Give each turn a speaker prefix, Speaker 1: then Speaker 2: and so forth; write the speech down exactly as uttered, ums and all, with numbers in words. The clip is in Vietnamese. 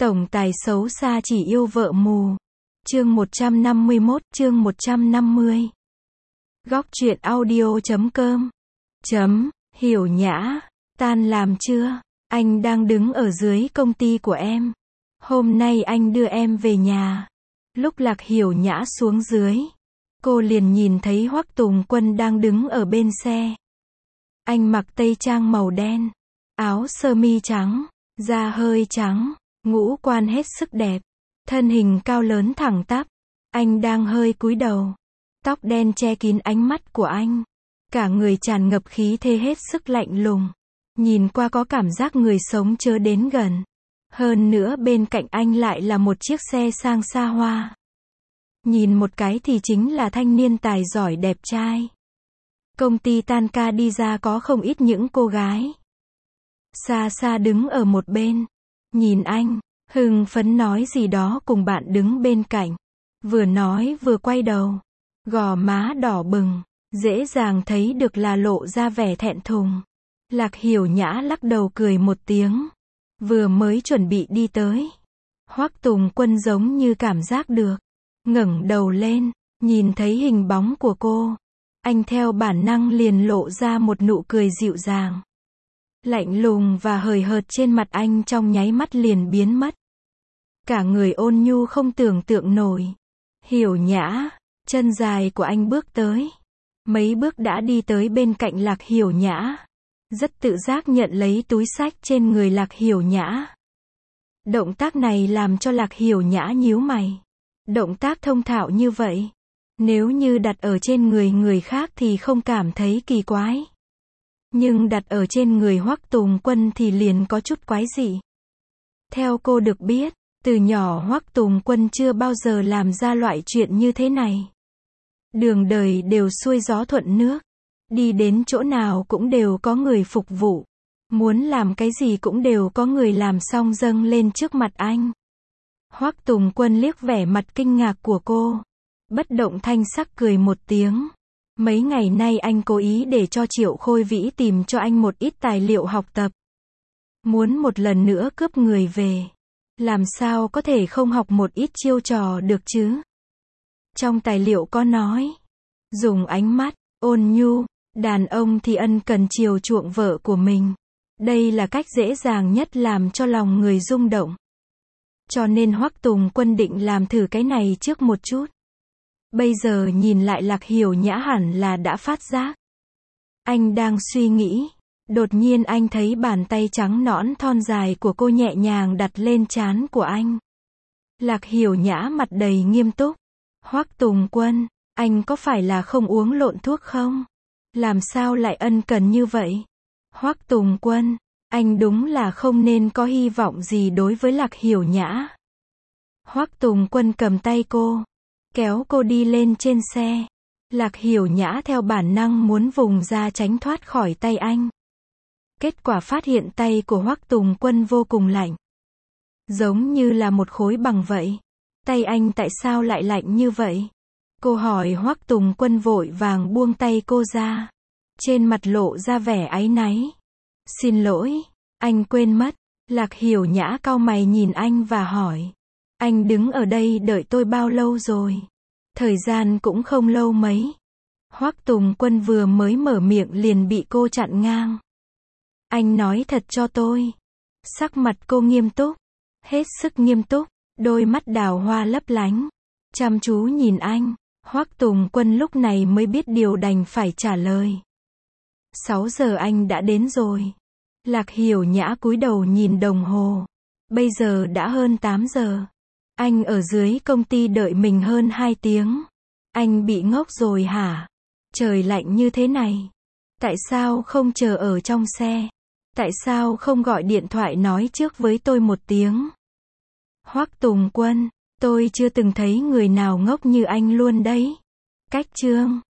Speaker 1: Tổng tài xấu xa chỉ yêu vợ mù. Chương một trăm năm mươi mốt, chương một trăm năm mươi. Góc truyện audio chấm com. Chấm, Hiểu Nhã, tan làm chưa? Anh đang đứng ở dưới công ty của em. Hôm nay anh đưa em về nhà. Lúc Lạc Hiểu Nhã xuống dưới, cô liền nhìn thấy Hoắc Tùng Quân đang đứng ở bên xe. Anh mặc tây trang màu đen, áo sơ mi trắng, da hơi trắng, ngũ quan hết sức đẹp, thân hình cao lớn thẳng tắp. Anh đang hơi cúi đầu, tóc đen che kín ánh mắt của anh, cả người tràn ngập khí thế hết sức lạnh lùng, nhìn qua có cảm giác người sống chớ đến gần. Hơn nữa bên cạnh anh lại là một chiếc xe sang xa hoa. Nhìn một cái thì chính là thanh niên tài giỏi đẹp trai. Công ty tan ca đi ra có không ít những cô gái. Xa xa đứng ở một bên, nhìn anh, hưng phấn nói gì đó cùng bạn đứng bên cạnh. Vừa nói vừa quay đầu, gò má đỏ bừng, dễ dàng thấy được là lộ ra vẻ thẹn thùng. Lạc Hiểu Nhã lắc đầu cười một tiếng, vừa mới chuẩn bị đi tới. Hoắc Tùng Quân giống như cảm giác được, ngẩng đầu lên, nhìn thấy hình bóng của cô. Anh theo bản năng liền lộ ra một nụ cười dịu dàng. Lạnh lùng và hời hợt trên mặt anh trong nháy mắt liền biến mất. Cả người ôn nhu không tưởng tượng nổi. Hiểu Nhã, chân dài của anh bước tới. Mấy bước đã đi tới bên cạnh Lạc Hiểu Nhã. Rất tự giác nhận lấy túi xách trên người Lạc Hiểu Nhã. Động tác này làm cho Lạc Hiểu Nhã nhíu mày. Động tác thông thạo như vậy, nếu như đặt ở trên người người khác thì không cảm thấy kỳ quái. Nhưng đặt ở trên người Hoắc Tùng Quân thì liền có chút quái dị. Theo cô được biết, từ nhỏ Hoắc Tùng Quân chưa bao giờ làm ra loại chuyện như thế này. Đường đời đều xuôi gió thuận nước. Đi đến chỗ nào cũng đều có người phục vụ. Muốn làm cái gì cũng đều có người làm xong dâng lên trước mặt anh. Hoắc Tùng Quân liếc vẻ mặt kinh ngạc của cô. Bất động thanh sắc cười một tiếng. Mấy ngày nay anh cố ý để cho Triệu Khôi Vĩ tìm cho anh một ít tài liệu học tập. Muốn một lần nữa cướp người về. Làm sao có thể không học một ít chiêu trò được chứ? Trong tài liệu có nói, dùng ánh mắt ôn nhu, đàn ông thì ân cần chiều chuộng vợ của mình. Đây là cách dễ dàng nhất làm cho lòng người rung động. Cho nên Hoắc Tùng Quân định làm thử cái này trước một chút. Bây giờ nhìn lại Lạc Hiểu Nhã hẳn là đã phát giác. Anh đang suy nghĩ, đột nhiên anh thấy bàn tay trắng nõn thon dài của cô nhẹ nhàng đặt lên trán của anh. Lạc Hiểu Nhã mặt đầy nghiêm túc. Hoắc Tùng Quân, anh có phải là không uống lộn thuốc không? Làm sao lại ân cần như vậy? Hoắc Tùng Quân, anh đúng là không nên có hy vọng gì đối với Lạc Hiểu Nhã. Hoắc Tùng Quân cầm tay cô, kéo cô đi lên trên xe. Lạc Hiểu Nhã theo bản năng muốn vùng ra tránh thoát khỏi tay anh. Kết quả phát hiện tay của Hoắc Tùng Quân vô cùng lạnh. Giống như là một khối bằng vậy. Tay anh tại sao lại lạnh như vậy? Cô hỏi. Hoắc Tùng Quân vội vàng buông tay cô ra. Trên mặt lộ ra vẻ áy náy. Xin lỗi, anh quên mất. Lạc Hiểu Nhã cau mày nhìn anh và hỏi. Anh đứng ở đây đợi tôi bao lâu rồi? Thời gian cũng không lâu mấy. Hoắc Tùng Quân vừa mới mở miệng liền bị cô chặn ngang. Anh nói thật cho tôi. Sắc mặt cô nghiêm túc, hết sức nghiêm túc, đôi mắt đào hoa lấp lánh, chăm chú nhìn anh. Hoắc Tùng Quân lúc này mới biết điều đành phải trả lời. sáu giờ anh đã đến rồi. Lạc Hiểu Nhã cúi đầu nhìn đồng hồ. Bây giờ đã hơn tám giờ. Anh ở dưới công ty đợi mình hơn hai tiếng. Anh bị ngốc rồi hả? Trời lạnh như thế này. Tại sao không chờ ở trong xe? Tại sao không gọi điện thoại nói trước với tôi một tiếng? Hoắc Tùng Quân, tôi chưa từng thấy người nào ngốc như anh luôn đấy. Cách chương